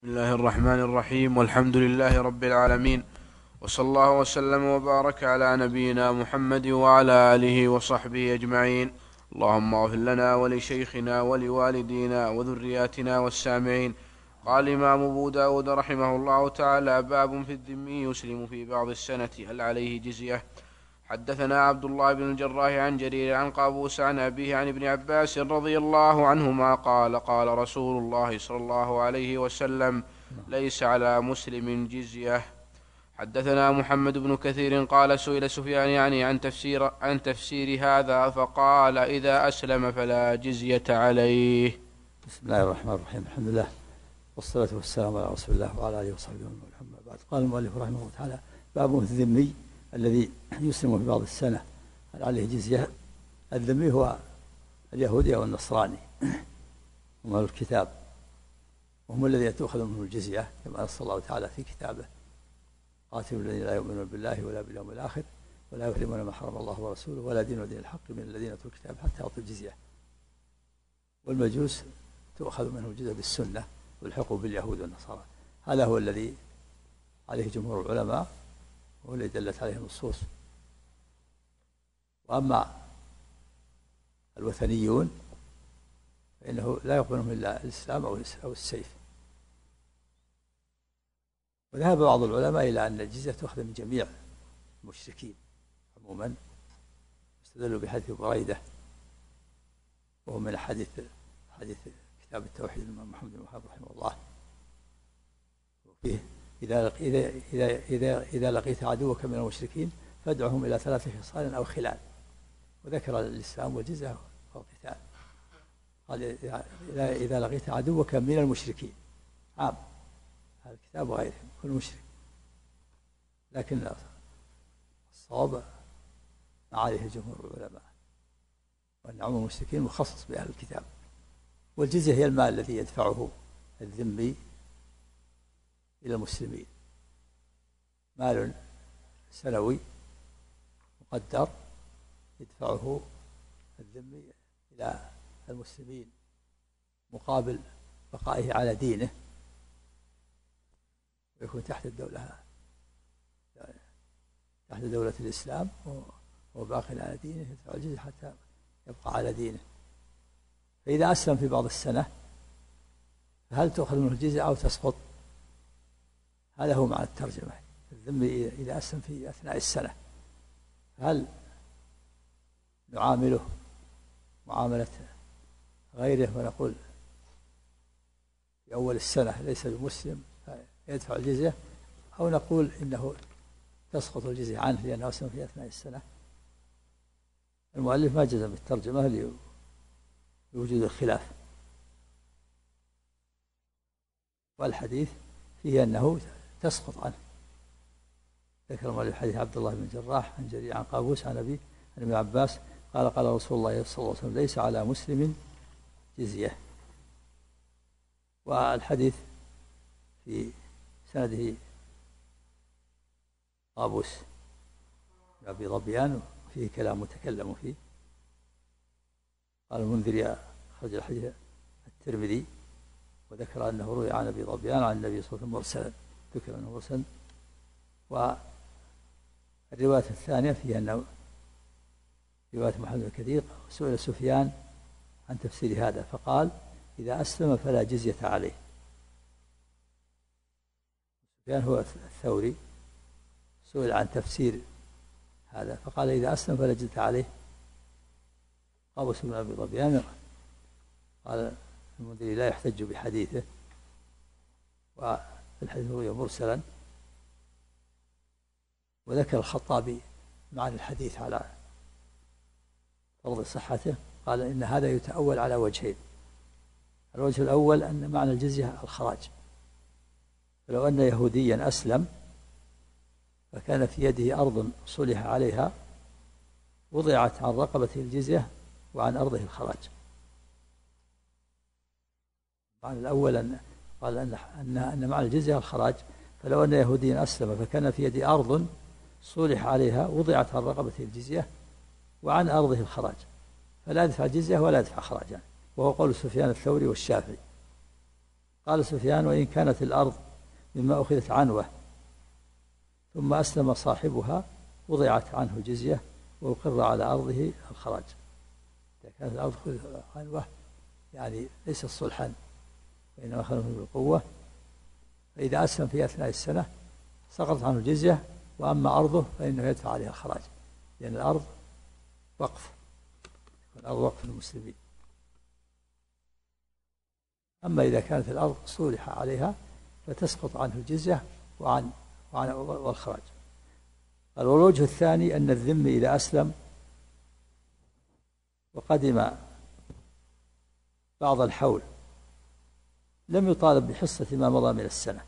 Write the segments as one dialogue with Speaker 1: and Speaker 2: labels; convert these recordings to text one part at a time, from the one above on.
Speaker 1: بسم الله الرحمن الرحيم، والحمد لله رب العالمين، وصلى الله وسلم وبارك على نبينا محمد وعلى آله وصحبه أجمعين. اللهم اغفر لنا ولشيخنا ولوالدينا وذرياتنا والسامعين. قال الإمام أبو داود رحمه الله تعالى: باب في الذمي يسلم في بعض السنة هل عليه جزية. حدثنا عبد الله بن الجراح عن جرير عن قابوس عن أبيه عن ابن عباس رضي الله عنهما قال: قال رسول الله صلى الله عليه وسلم: ليس على مسلم جزية. حدثنا محمد بن كثير قال: سئل سفيان يعني عن تفسير هذا فقال: إذا أسلم فلا جزية عليه.
Speaker 2: بسم الله الرحمن الرحيم. الحمد لله والصلاة والسلام على رسول الله وعلى آله وصحبه وسلم. بعد قال المؤلف رحمه الله تعالى: باب في الذمي الذي يسلم في بعض السنة هل عليه جزية. الذمي هو اليهودي أو النصراني، هم أهل الكتاب، وهم الذين تؤخذ منهم الجزية كما نص الله تعالى في كتابه: قاتلوا الذين لا يؤمنون بالله ولا باليوم الآخر ولا يحرمون ما حرم الله ورسوله ولا دين دين الحق من الذين أوتوا الكتاب حتى يعطوا الجزية. والمجوس تؤخذ منهم الجزية بالسنة والحقوا باليهود والنصارى. هذا هو الذي عليه جمهور العلماء وهو الذي دلت عليه النصوص. وأما الوثنيون فإنه لا يقبل منهم إلا الإسلام أو السيف. وذهب بعض العلماء إلى أن الجزية تؤخذ من جميع المشركين عموما، استدلوا بحديث بريدة وهو من حديث كتاب التوحيد الإمام محمد بن وهاب رحمه الله، وفيه: إذا لقيت عدوك من المشركين فادعهم إلى 3 خصال أو خلال. وذكر الإسلام والجزية والقتال. قال: إذا لقيت عدوك من المشركين، عام هذا الكتاب وغيرهم كل مشرك، لكن الصواب ما عليه جمهور العلماء، وأن عموم المشركين مخصص بأهل الكتاب. والجزية هي المال الذي يدفعه الذمي إلى المسلمين، مال سنوي مقدر يدفعه الذمي إلى المسلمين مقابل بقائه على دينه، ويكون تحت دولة الإسلام وباق على دينه، يدفع الجزية حتى يبقى على دينه. فإذا أسلم في بعض السنة فهل تؤخذ منه الجزية أو تسقط؟ هذا هو معنى الترجمة. الذمي إذا أسلم في أثناء السنة هل نعامله معاملة غيره ونقول في أول السنة ليس بمسلم فيدفع الجزية، أو نقول إنه تسقط الجزية عنه لأنه أسلم في أثناء السنة؟ المؤلف ما جزم بالترجمة لوجود الخلاف، والحديث فيه أنه تسقط عنه. ذكر المؤلف حديث عبد الله بن الجراح عن جرير عن قابوس عن أبيه عن ابن عباس قال: قال رسول الله صلى الله عليه وسلم: ليس على مسلم جزية. والحديث في سنده قابوس بن أبي ظبيان وفيه كلام متكلم فيه. قال المنذري أخرج الحديث الترمذي وذكر أنه روي عن أبي ظبيان عن النبي صلى الله عليه وسلم مرسلا، ذكر أنه مرسل. والرواية الثانية فيها أنه رواية محمد بن كثير: سئل سفيان عن تفسير هذا فقال: إذا أسلم فلا جزية عليه. سفيان هو الثوري، سئل عن تفسير هذا فقال: إذا أسلم فلا جزية عليه. قابوس بن أبي ظبيان قال المنذري: لا يحتج بحديثه، والحديث روي مرسلا. وذكر الخطابي معنى الحديث على فرض صحته، قال: إن هذا يتأول على وجهين. الوجه الأول أن معنى الجزية الخراج، فلو أن يهوديا أسلم فكان في يده أرض صلح عليها وضعت عن رقبته الجزية وعن أرضه الخراج. المعنى الأول أن قال أن معنى الجزية الخراج، فلو أن يهوديا أسلم فكان في يده أرض صلح عليها وضعت عن رقبته الجزية وعن أرضه الخراج، فلا يدفع الجزية ولا يدفع خراجا، وهو قول سفيان الثوري والشافعي. قال سفيان: وإن كانت الأرض مما أخذت عنوة ثم أسلم صاحبها وضعت عنه الجزية وأقر على أرضه الخراج. إذا كانت الأرض أخذت عنوة يعني ليس صلحا وإنما أخذه بالقوة، فإذا أسلم في أثناء السنة سقطت عنه الجزية، وأما أرضه فإنه يدفع عليها الخراج، لأن الأرض وقف، الأرض وقف للمسلمين. أما إذا كانت الأرض صولح عليها فتسقط عنه الجزية والخراج. قال: والوجه الثاني أن الذمي إذا أسلم وقدم بعض الحول لم يطالب بحصة ما مضى من السنة،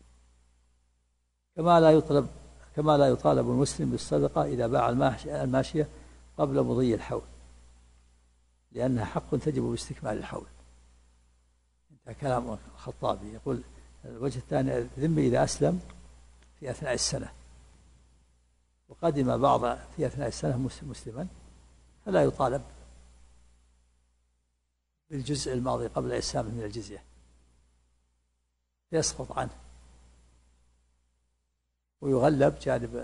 Speaker 2: كما لا يطالب المسلم بالصدقة إذا باع الماشية قبل مضي الحول، لأنها حق تجب باستكمال الحول. انتهى كلام الخطابي. يقول الوجه الثاني: الذمي إذا أسلم في أثناء السنة وقدم بعض في أثناء السنة مسلما فلا يطالب بالجزء الماضي قبل إسلامه من الجزية، يسقط عنه ويغلب جانب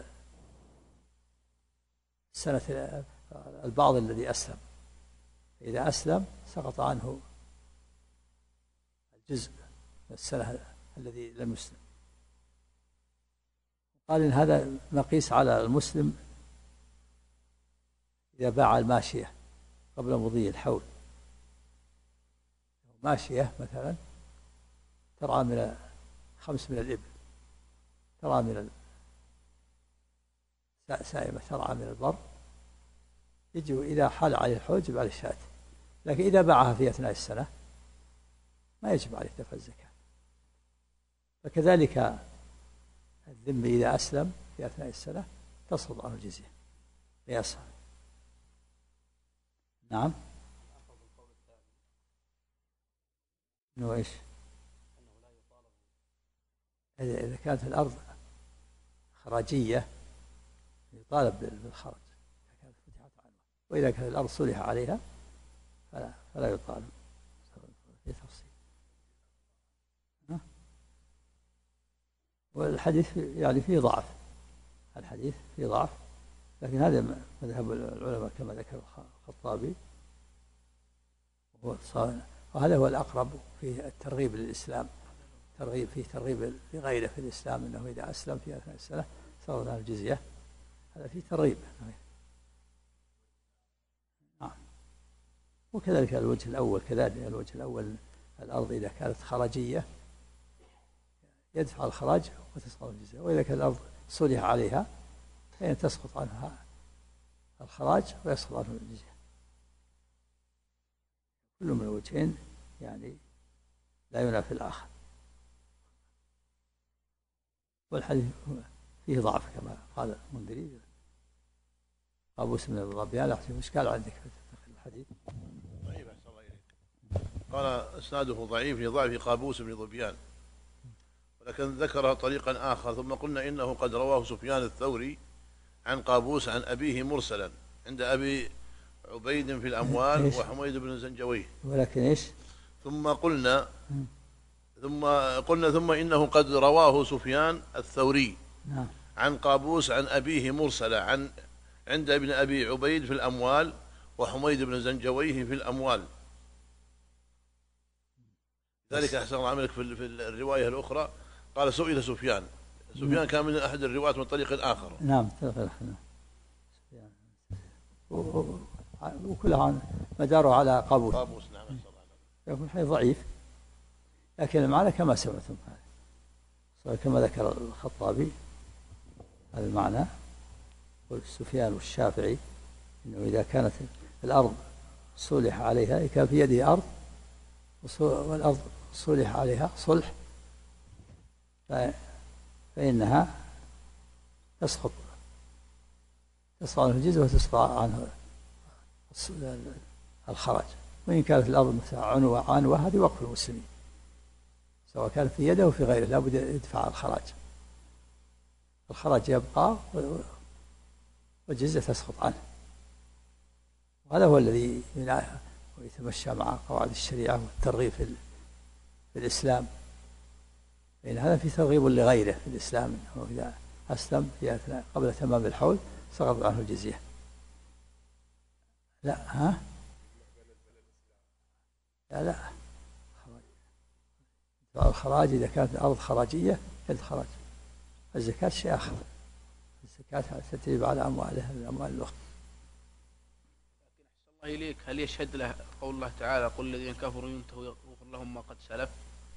Speaker 2: سنة البعض الذي أسلم. إذا أسلم سقط عنه الجزء من السنة الذي لم يسلم. قال إن هذا مقيس على المسلم إذا باع الماشية قبل مضي الحول. ماشية مثلا ترعى من 5 من الإبل، ترعى من سائمة، ترعى من البر، يجي إذا حال عليه الحول يجب عليه الشاة. لكن إذا باعها في أثناء السنة ما يجب عليه دفع الزكاة. فكذلك الذمي إذا أسلم في أثناء السنة تسقط عنه الجزية قياسا. نعم. إنه إيش؟ إذا كانت الأرض خراجية يطالب بالخرج إذا كانت فتحت عنه، وإذا كانت الأرض صلح عليها فلا يطالب. في تفصيل. والحديث يعني فيه ضعف، الحديث فيه ضعف، لكن هذا مذهب العلماء كما ذكر الخطابي، وهذا هو الأقرب في الترغيب للإسلام، ترغيب لغيره في الإسلام، أنه إذا أسلم في أثناء السنة سقط عنه الجزية، هذا فيه ترغيب. وكذلك الوجه الأول، الأرض إذا كانت خراجية يدفع الخراج وتسقط الجزية، وإذا كانت الأرض صلح عليها فإن تسقط عنها الخراج ويسقط عنه الجزية. كل من الوجهين يعني لا ينافي الآخر. والحديث فيه ضعف كما قال المنذري. أبو سمن الضبيان أحسن إشكال عندك في الحديث.
Speaker 3: ضعيف أحسن الله إليك. قال إسناده ضعيف لضعف قابوس بن ظبيان، ولكن ذكر طريقا آخر. ثم قلنا إنه قد رواه سفيان الثوري عن قابوس عن أبيه مرسلا عند أبي عبيد في الأموال وحميد بن زنجويه.
Speaker 2: ولكن إيش؟ ثم
Speaker 3: قلنا ثم إنه قد رواه سفيان الثوري عن قابوس عن أبيه مرسلا عند ابن أبي عبيد في الأموال وحميد بن زنجويه في الأموال. ذلك أحسن الله عملك في الرواية الأخرى قال سئل سفيان كان من أحد الرواة من طريق آخر.
Speaker 2: نعم. وكلها مداره على قابوس.
Speaker 3: نعم.
Speaker 2: يكون حديث ضعيف، لكن المعنى كما سمعتم كما ذكر الخطابي هذا المعنى. والسفيان والشافعي إنه إذا كانت الأرض صلح عليها، كان في يده أرض والأرض صلح عليها صلح، فإنها تسقط عنه الجزية وتسقط عنه الخراج. وإن كانت الأرض مثل عنوة هذه وقف المسلمين، سواء كان في يده أو في غيره لا بد يدفع الخراج يبقى والجزية تسقط عنه. وهذا هو الذي يتمشى مع قواعد الشريعة والترغيب في الإسلام. لأن هذا في ترغيب لغيره في الإسلام، وإذا أسلم قبل تمام الحول سقط عنه الجزية. لا ها؟ لا الخراج إذا كانت الأرض خراجية كانت خراج. الزكاة شيء آخر، الزكاة تجب على أموالها الأموال الأخرى.
Speaker 1: الله إليك، هل يشهد له قول الله تعالى قل الذين كفروا ينتهوا يغفر لهم ما قد سلف؟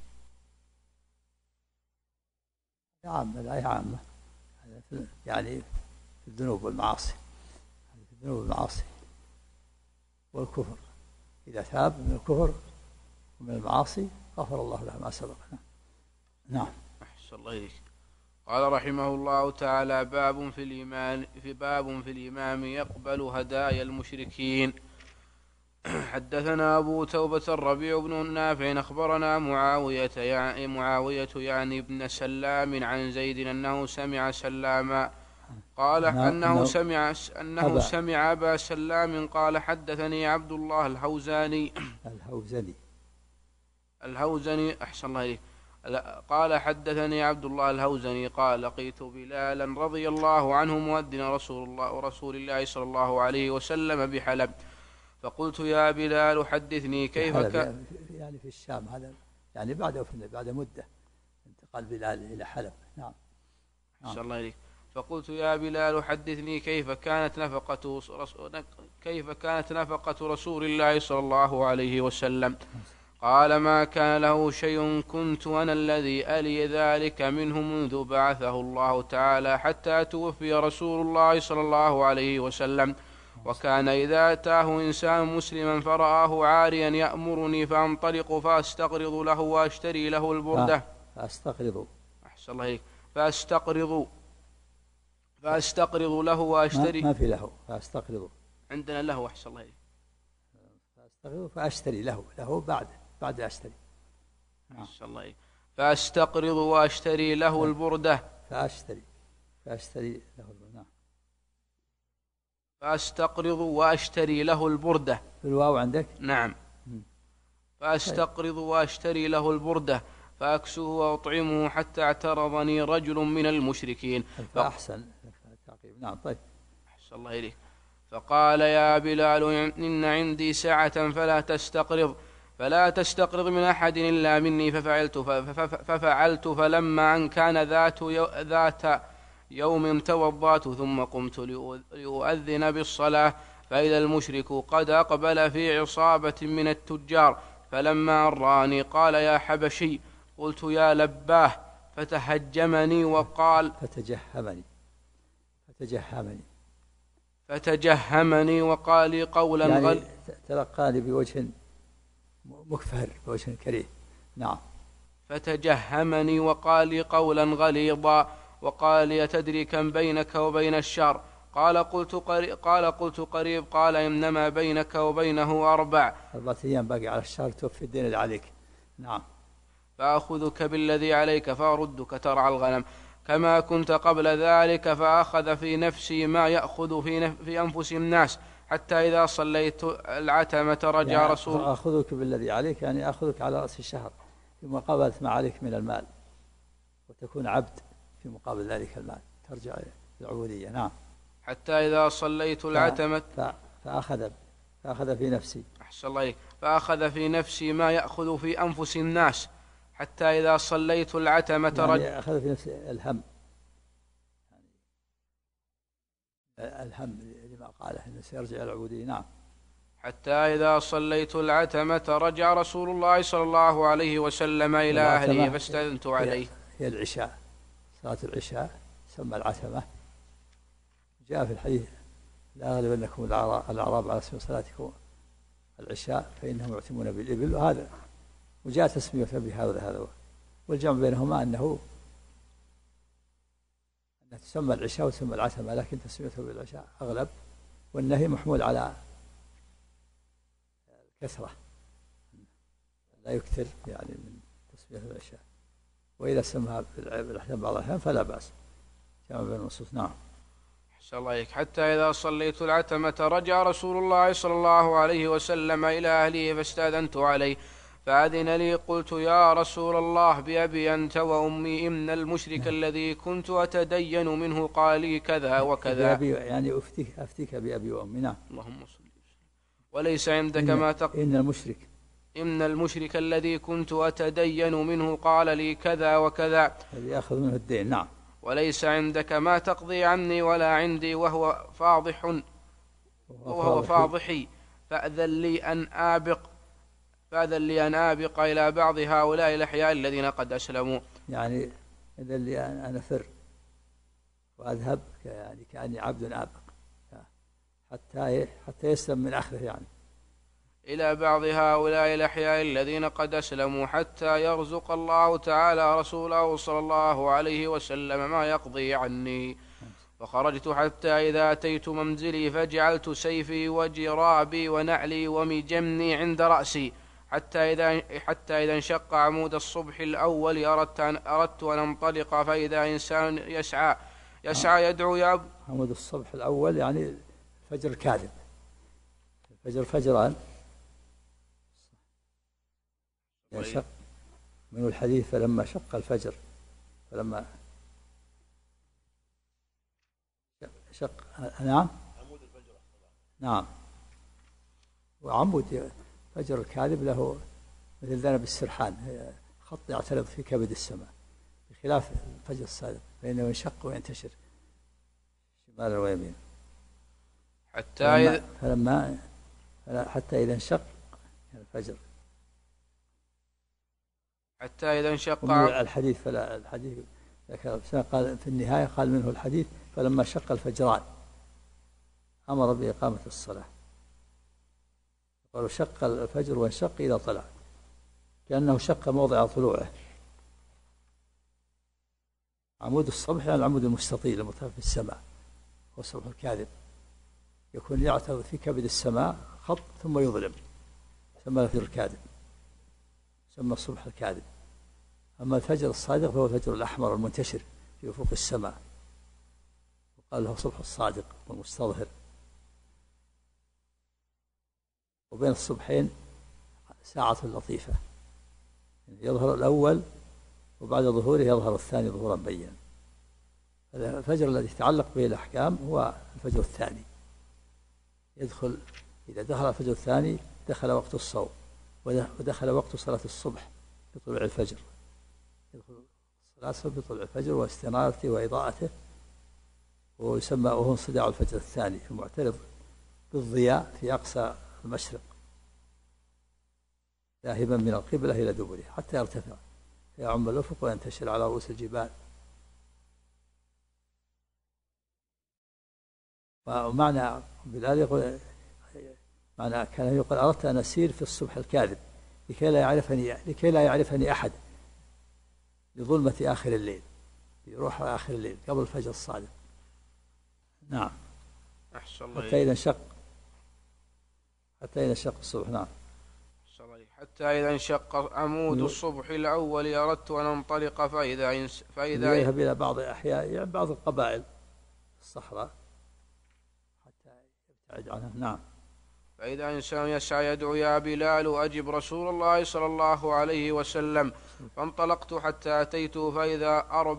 Speaker 2: عامة، الآية عامة يعني في الذنوب والمعاصي، في الذنوب والمعاصي والكفر. إذا تاب من الكفر ومن المعاصي غفر الله له ما سبق. نعم.
Speaker 1: أحسن الله إليك. قال رحمه الله تعالى باب في الإمام يقبل هدايا المشركين. حدثنا أبو توبة الربيع بن نافع أخبرنا معاوية يعني بن سلام عن زيد أنه سمع سلاما قال أنه سمع أبا سلام قال حدثني عبد الله الهوزني أحسن الله إليك. قال حدثني عبد الله الهوزني قال لقيت بلالا رضي الله عنه مؤذن رسول الله صلى الله عليه وسلم بحلب، فقلت يا بلال حدثني كيف كان
Speaker 2: يعني في الشام، هذا يعني بعد مدة انتقل بلال إلى حلب. نعم.
Speaker 1: أحسن الله إليك. فقلت يا بلال حدثني كيف كانت نفقة رسول الله صلى الله عليه وسلم. قال ما كان له شيء كنت أنا الذي ألي ذلك منه منذ بعثه الله تعالى حتى توفي رسول الله صلى الله عليه وسلم. وكان إذا أتاه إنسان مسلما فرآه عاريا يأمرني فأنطلق فأستقرض له وأشتري له البردة. أحسن الله إليك. فأستقرض له وأشتري.
Speaker 2: ما في له فأستقرض،
Speaker 1: عندنا له. أحسن الله إليك.
Speaker 2: فأشتري له بعد أشتري.
Speaker 1: أحسن الله إليك. فأستقرض وأشتري له البردة.
Speaker 2: فأشتري له البردة.
Speaker 1: فأستقرض وأشتري له البردة.
Speaker 2: بالواو عندك؟
Speaker 1: نعم. فأستقرض وأشتري له البردة فأكسه وأطعمه حتى اعترضني رجل من المشركين.
Speaker 2: فأحسن التعقيب. نعم. طيب.
Speaker 1: أحسن الله إليك. فقال يا بلال إن عندي سعة فلا تستقرض من أحد إلا مني. ففعلت فلما أن كان ذات يوم توضأت ثم قمت لأؤذن بالصلاة فإذا المشرك قد أقبل في عصابة من التجار، فلما أراني قال يا حبشي، قلت يا لباه، فتهجمني وقال وقال قولا
Speaker 2: يعني تلقاني بوجه مكفهر، بوجه كريه. نعم.
Speaker 1: فتجهمني وقال قولا غليظا وقال يتدري كم بينك وبين الشر؟ قال قلت قريب. قال إنما بينك وبينه 4
Speaker 2: أيام باقي على الشهر توفي الدين اللي عليك. نعم.
Speaker 1: فأخذك بالذي عليك فأردك ترعى الغنم كما كنت قبل ذلك. فأخذ في نفسي ما يأخذ في أنفس الناس حتى إذا صليت العتمة رجع
Speaker 2: يعني
Speaker 1: رسول.
Speaker 2: أخذك بالذي عليك يعني أخذك على رأس الشهر في مقابلة ما عليك من المال، وتكون عبد في مقابل ذلك المال، ترجع العبودية. نعم.
Speaker 1: حتى إذا صليت العتمة
Speaker 2: فأخذ في نفسي.
Speaker 1: أحسن الله إليك. فأخذ في نفسي ما يأخذ في أنفس الناس حتى إذا صليت العتمة
Speaker 2: يعني أخذ في نفسي الهم، الهم لما قاله أنه سيرجع العبودية. نعم.
Speaker 1: حتى إذا صليت العتمة رجع رسول الله صلى الله عليه وسلم إلى أهله فاستأذنت عليه.
Speaker 2: هي العشاء، صلاة العشاء سمى العتمة. جاء في الحديث لا أغلبنكم الأعراب على اسم صلاتكم العشاء فإنهم يعتمون بالإبل، وهذا وجاء تسمية بهذا والجمع بينهما أنه تسمى العشاء وتسمى العتمة، لكن تسميته بالعشاء أغلب، والنهي محمول على الكثرة، لا يكثر يعني من تسمية العشاء، وإذا سمها بالأحيان بعض الأحيان فلا بأس، جمع بين النصوص. نعم.
Speaker 1: أحسن الله عليك. حتى إذا صليت العتمة رجع رسول الله صلى الله عليه وسلم إلى أهله فاستأذنت عليه فأذن لي. قلت يا رسول الله بأبي أنت وأمي إن المشرك الذي كنت أتدين منه قال لي كذا وكذا.
Speaker 2: بأبي يعني أفتيك بأبي وأمي. نعم.
Speaker 1: اللهم صل. وليس عندك ما إن المشرك الذي كنت أتدين منه قال لي كذا وكذا.
Speaker 2: الذي يأخذ منه الدين. نعم.
Speaker 1: وليس عندك ما تقضي عني ولا عندي وهو فاضحي. فأذن لي أن آبق إلى بعض هؤلاء الأحياء الذين قد أسلموا.
Speaker 2: يعني إذن لي أن أفر وأذهب يعني كأني عبد آبق حتى يسلم من أخذه، يعني
Speaker 1: إلى بعض هؤلاء الأحياء الذين قد أسلموا حتى يرزق الله تعالى رسوله صلى الله عليه وسلم ما يقضي عني. فخرجت حتى إذا أتيت منزلي فجعلت سيفي وجرابي ونعلي ومجمني عند رأسي حتى إذا انشق عمود الصبح الأول أردت أن أنطلق فإذا إنسان يسعى يدعو يا
Speaker 2: عمود الصبح الأول يعني الفجر الكاذب، فجران ينشق من الحديث فلما شق الفجر فلما شق. نعم.
Speaker 3: عمود الفجر.
Speaker 2: نعم. وعمود فجر الكاذب له مثل ذنب السرحان، خط يعترض في كبد السماء، بخلاف الفجر الصادق فإنه ينشق وينتشر شمالا ويمينا. حتى إذا انشق الفجر
Speaker 1: حتى إذا انشق
Speaker 2: الحديث. فلا الحديث قال في النهاية قال منه الحديث فلما شق الفجران أمر بإقامة الصلاة. قالوا شق الفجر وانشق إذا طلع، كأنه شق موضع طلوعه. عمود الصبح يعني العمود المستطيل المرتفع في السماء، هو الصبح الكاذب، يكون يعترض في كبد السماء خط ثم يظلم، يسمى الفجر الكاذب، يسمى الصبح الكاذب. أما الفجر الصادق فهو الفجر الأحمر المنتشر في أفق السماء، وقال له صبح الصادق والمستظهر. وبين الصبحين ساعة لطيفة، يظهر الأول وبعد ظهوره يظهر الثاني ظهورا بينا. الفجر الذي يتعلق به الأحكام هو الفجر الثاني، إذا دخل الفجر الثاني دخل وقت الصوم ودخل وقت صلاة الصبح بطلوع الفجر، يدخل صلاة الصبح بطلوع الفجر واستنارته وإضاءته، وهو انصداع الفجر الثاني المعترض بالضياء في أقصى المشرق ذاهبا من القبلة إلى دبره حتى يرتفع فيعم الأفق وينتشر على رؤوس الجبال. ومعنى بالآل يقول معنى كان يقول أردت أن أسير في الصبح الكاذب لكي لا يعرفني أحد لظلمة آخر الليل، يروح آخر الليل قبل الفجر الصادق. نعم. حتى إذا انشق الصبح. نعم.
Speaker 1: حتى إذا انشق عمود الصبح الأول أردت أن أنطلق فإذا
Speaker 2: يذهب إلى بعض أحياء يعني بعض القبائل الصحراء حتى يبتعد عنها. نعم.
Speaker 1: فإذا إنسان يسعى يدعو يا بلال أجب رسول الله صلى الله عليه وسلم. فانطلقت حتى أتيت فإذا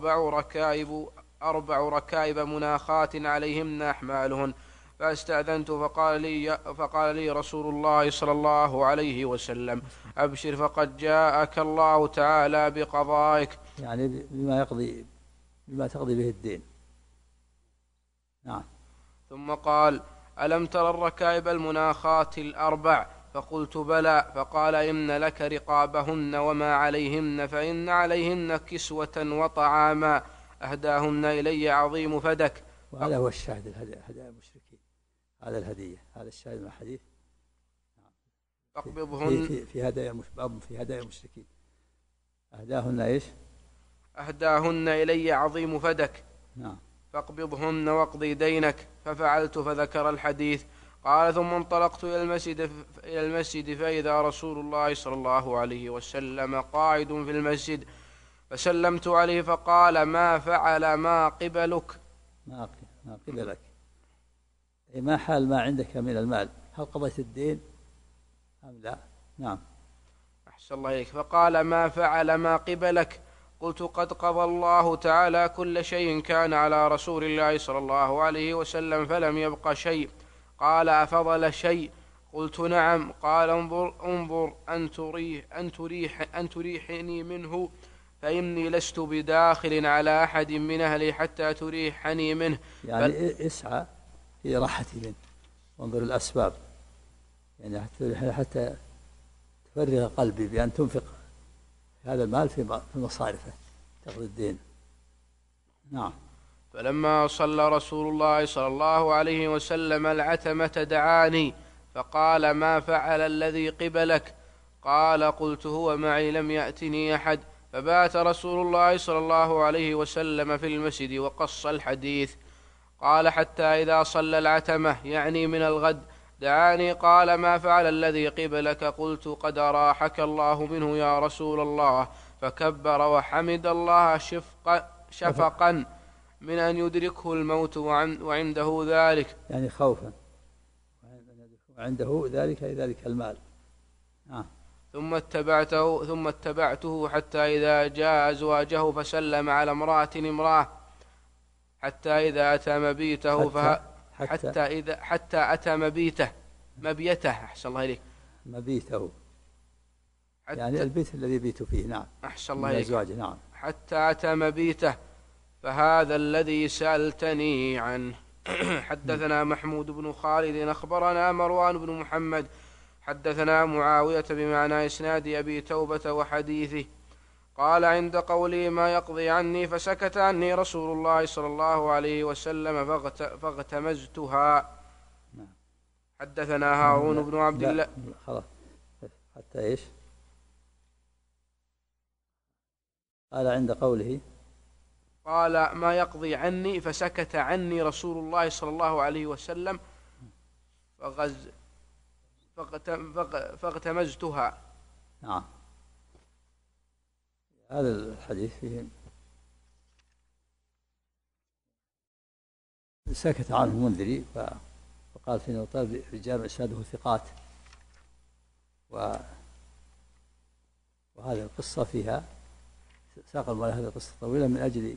Speaker 1: أربع ركائب مناخات عليهن أحمالهن، فاستأذنت فقال لي رسول الله صلى الله عليه وسلم أبشر فقد جاءك الله تعالى بقضائك،
Speaker 2: يعني بما تقضي به الدين. نعم.
Speaker 1: ثم قال ألم تر الركائب المناخات الأربع؟ فقلت بلى. فقال إن لك رقابهن وما عليهن، فإن عليهن كسوة وطعاما أهداهن إلي عظيم فدك.
Speaker 2: وهذا هو الشاهد، هدايا المشركين، هذا الهدية، هذا الشاهد من الحديث.
Speaker 1: فاقبضهن
Speaker 2: في هدايا المشركين. أهداهن إيش؟
Speaker 1: أهداهن إلي عظيم فدك.
Speaker 2: نعم.
Speaker 1: فاقبضهن واقضي دينك. ففعلت فذكر الحديث. قال ثم انطلقت إلى المسجد فإذا رسول الله صلى الله عليه وسلم قاعد في المسجد، فسلمت عليه فقال ما فعل ما قبلك؟
Speaker 2: ما قبلك أي ما حال ما عندك من المال، هل قضيت الدين أم لا؟ نعم.
Speaker 1: أحسن الله إليك. فقال: ما فعل ما قبلك؟ قلت: قد قضى الله تعالى كل شيء كان على رسول الله صلى الله عليه وسلم فلم يبق شيء. قال: أفضل شيء؟ قلت: نعم. قال: انظر أن تريحني منه، فإني لست بداخل على أحد من أهلي حتى تريحني منه.
Speaker 2: يعني اسعى في راحتي منه، وانظر الأسباب، يعني حتى تفرغ قلبي بأن تنفق هذا المال في مصارفه تقضي الدين. نعم.
Speaker 1: فلما صلى رسول الله صلى الله عليه وسلم العتمة دعاني فقال: ما فعل الذي قبلك؟ قال: قلت: هو معي، لم يأتني أحد. فبات رسول الله صلى الله عليه وسلم في المسجد وقص الحديث. قال: حتى إذا صلى العتمة، يعني من الغد، دعاني قال: ما فعل الذي قبلك؟ قلت: قد أراحك الله منه يا رسول الله. فكبر وحمد الله شفقا من أن يدركه الموت وعنده ذلك،
Speaker 2: يعني خوفا وعنده ذلك المال.
Speaker 1: ثم اتبعته حتى إذا جاء أزواجه فسلم على امرأة حتى إذا أتى مبيته حتى أتى مبيته أحسن الله إليك.
Speaker 2: مبيته يعني البيت الذي يبيت فيه. نعم.
Speaker 1: أحسن الله إليك.
Speaker 2: أزواجه. نعم.
Speaker 1: حتى أتى مبيته، فهذا الذي سألتني عنه. حدثنا محمود بن خالد أخبرنا مروان بن محمد حدثنا معاوية بمعنى إسناد أبي توبة وحديثه. قال: عند قولي: ما يقضي عني، فسكت عني رسول الله صلى الله عليه وسلم فاغتمزتها. حدثنا هارون بن عبد الله.
Speaker 2: خلاص. حتى إيش؟ قال: عند قوله.
Speaker 1: قال: ما يقضي عني، فسكت عني رسول الله صلى الله عليه وسلم فاغتمزتها.
Speaker 2: نعم. هذا الحديث فيه سكت عنه المنذري وقال فيه طالب رجال إسناده ثقات، وهذه القصة فيها ساق المؤلف هذه القصة طويلة من أجل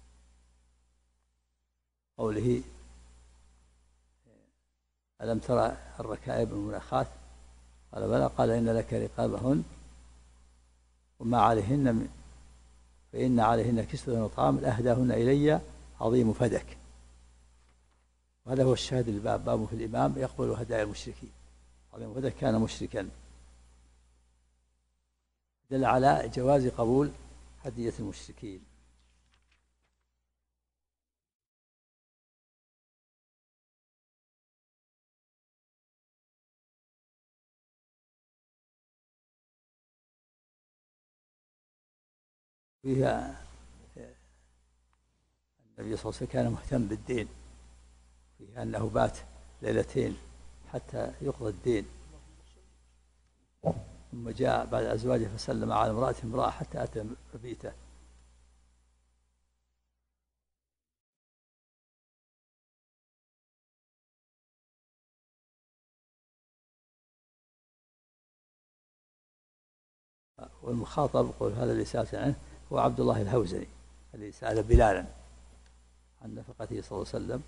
Speaker 2: قوله: ألم ترى الركائب والمناخات؟ قال: بلى. قال: إن لك رقابهن وما عليهن فإن عليهن كسوة وطعام أهداهن إلي عظيم فدك. وهذا هو الشاهد الباب، باب في الإمام يقبل هدايا المشركين. عظيم فدك كان مشركا، دل على جواز قبول هدية المشركين. فيها النبي صلى الله عليه وسلم كان مهتم بالدين، فيها أنه بات ليلتين حتى يقضى الدين، ثم جاء بعد أزواجه فسلم على امرأة حتى أتى مبيته. والمخاطب يقول هذا اللي سأل عنه هو عبد الله الهوزني الذي سأل بلالا عن نفقته صلى الله عليه وسلم.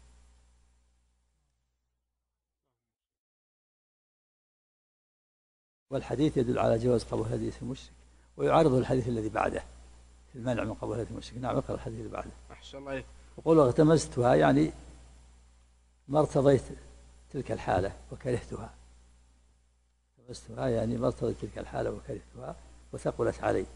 Speaker 2: والحديث يدل على جواز قبول هدية المشرك، ويعارض الحديث الذي بعده في المنع من قبول هدية المشرك. نعم. اقرأ الحديث اللي بعده.
Speaker 1: أحسن الله عليك.
Speaker 2: وقول: اغتمزتها يعني ما ارتضيت تلك الحالة وكرهتها. اغتمزتها يعني ما ارتضيت تلك الحالة وكرهتها وثقلت علي.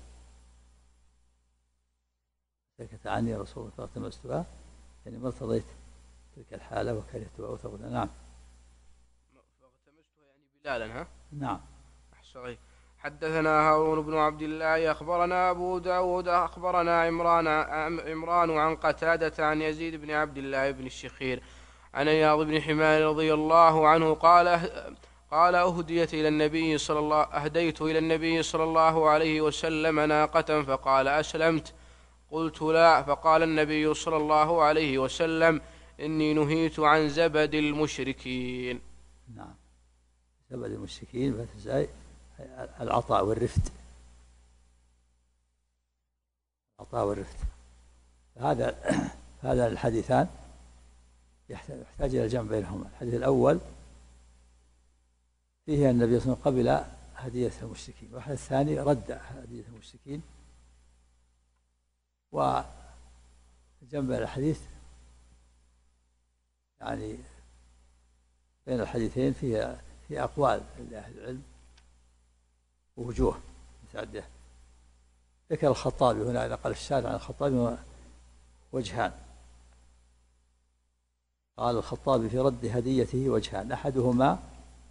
Speaker 2: سكت عني رسول الله فاغتمزتها يعني ما ارتضيت تلك الحالة وكرهتها وثقلت. نعم.
Speaker 1: فاغتمزتها يعني بلالا.
Speaker 2: نعم.
Speaker 1: صحيح. حدثنا هارون بن عبد الله أخبرنا أبو داود أخبرنا عمران عن قتادة عن يزيد بن عبد الله بن الشخير عن عياض بن حمار رضي الله عنه قال: أهديت إلى النبي أهديت إلى النبي صلى الله عليه وسلم ناقة، فقال: أسلمت؟ قلت: لا. فقال النبي صلى الله عليه وسلم: إني نهيت عن زبد المشركين.
Speaker 2: نعم. زبد المشركين العطاء والرفد. العطاء والرفد. هذا الحديثان يحتاج إلى الجمع بينهما. الحديث الأول فيه أن النبي صلى الله عليه وسلم قبل هدية المشركين، والحديث الثاني رد هدية المشركين. والجمع بين الحديث يعني بين الحديثين في أقوال لأهل العلم ووجوه متعددة. ذكر الخطابي هنا إذا قال الشارع عن الخطابي وجهان. قال الخطابي في رد هديته وجهان، أحدهما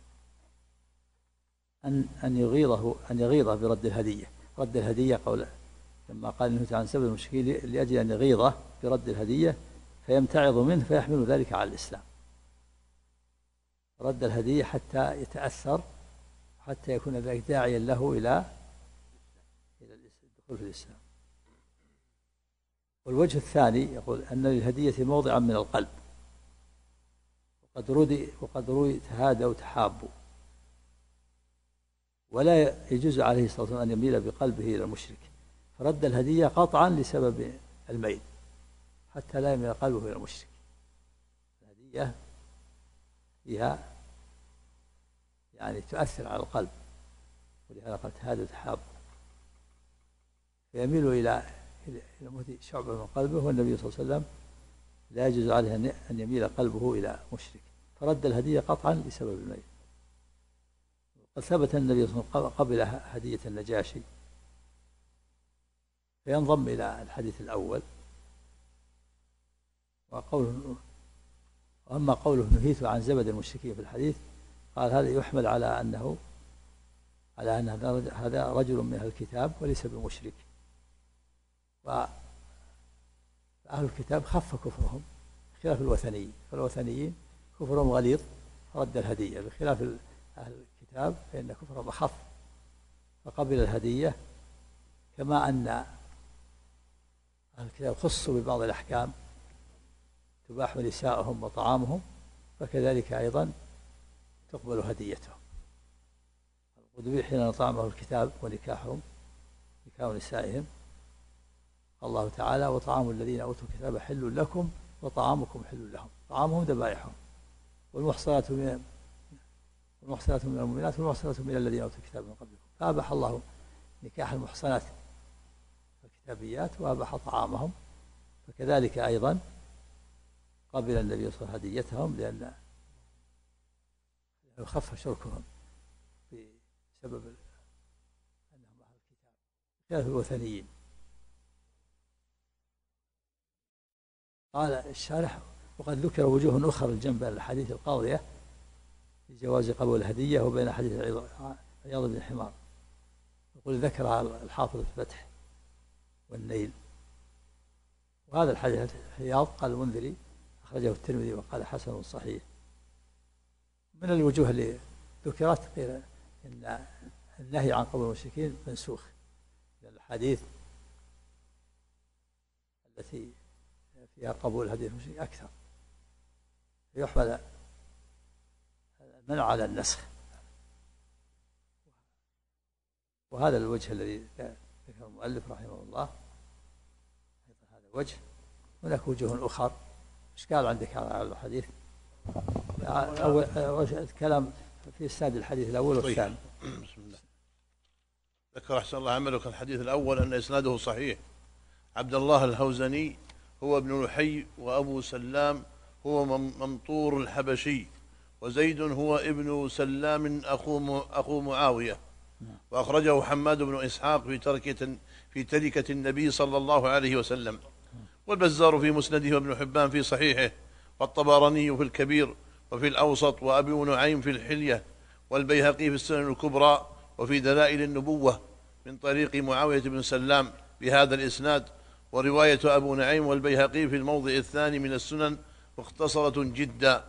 Speaker 2: أن يغيظه برد الهدية. رد الهدية لما قال إنه عن سبب المشركين لأجل أن يغيظه برد الهدية فيمتعظ منه فيحمل ذلك على الإسلام. رد الهدية حتى يتأثر، حتى يكون ذلك داعيا له إلى الدخول في الإسلام. والوجه الثاني يقول أن للهدية موضعا من القلب، وقد روي تهادوا وتحابوا، ولا يجوز عليه الصلاة والسلام أن يميل بقلبه إلى المشرك، فرد الهدية قطعا لسبب الميل حتى لا يميل قلبه إلى المشرك. الهدية فيها يعني تؤثر على القلب، ولهذا قال تهادوا وتحابوا، فيميل إلى مهدي شعبة من قلبه، والنبي صلى الله عليه وسلم لا يجوز عليه أن يميل قلبه إلى مشرك، فرد الهدية قطعا لسبب الميل. قد ثبت أن النبي صلى الله عليه وسلم قبل هدية النجاشي، فينضم إلى الحديث الأول. وأما قوله نهيت عن زبد المشركين في الحديث، قال هذا يحمل على أن هذا رجل من أهل الكتاب وليس بمشرك، وأهل الكتاب خف كفرهم بخلاف الوثنيين، فالوثنيين كفرهم غليظ رد الهدية، بخلاف أهل الكتاب فإن كفرهم أخف فقبل الهدية. كما أن أهل الكتاب خصوا ببعض الأحكام تباح نساءهم وطعامهم، فكذلك أيضا تقبل هديتهم. القدوي حين طعمه الكتاب ونكاحهم نكاح نسائهم، الله تعالى وطعام الذين أوتوا الكتاب حل لكم وطعامكم حل لهم، طعامهم ذبائحهم، والمحصنات من المؤمنات والمحصنات من الذين أوتوا الكتاب من قبلكم، فأباح الله نكاح المحصنات الكتابيات وأباح طعامهم، فكذلك أيضا قبل النبي صلى الله عليه وسلم هديتهم لأنه خف شركهم بسبب أنهم أهل الكتاب خلاف الوثنيين. قال الشارح وقد ذكر وجوه أخرى الجنب بين الحديث القاضية لجواز قبول الهدية وبين حديث عياض بن حمار. يقول ذكر الحافظ في الفتح والنيل. وهذا الحديث عياض قال المنذري أخرجه الترمذي وقال حسن صحيح. من الوجوه اللي ذكرت قيل إن النهي عن قبول المشركين منسوخ، لأن الحديث التي فيها قبول هدية المشركين أكثر، يحمل المنع على النسخ. وهذا الوجه الذي ذكر المؤلف رحمه الله، هذا وجه. هناك وجوه أخرى. إيش قال عندك على الحديث؟ أول الكلام في إسناد الحديث الأول والثاني.
Speaker 3: بسم الله. ذكر أحسن الله عملك الحديث الأول أن إسناده صحيح. عبد الله الهوزني هو ابن لحي، وأبو سلام هو ممطور الحبشي، وزيد هو ابن سلام أخو معاوية. وأخرجه حماد بن إسحاق في تركة النبي صلى الله عليه وسلم، والبزار في مسنده، وابن حبان في صحيحه، والطبراني في الكبير وفي الأوسط، وأبي نعيم في الحلية، والبيهقي في السنن الكبرى وفي دلائل النبوة من طريق معاوية بن سلام بهذا الإسناد. ورواية أبو نعيم والبيهقي في الموضع الثاني من السنن مختصرة جدا.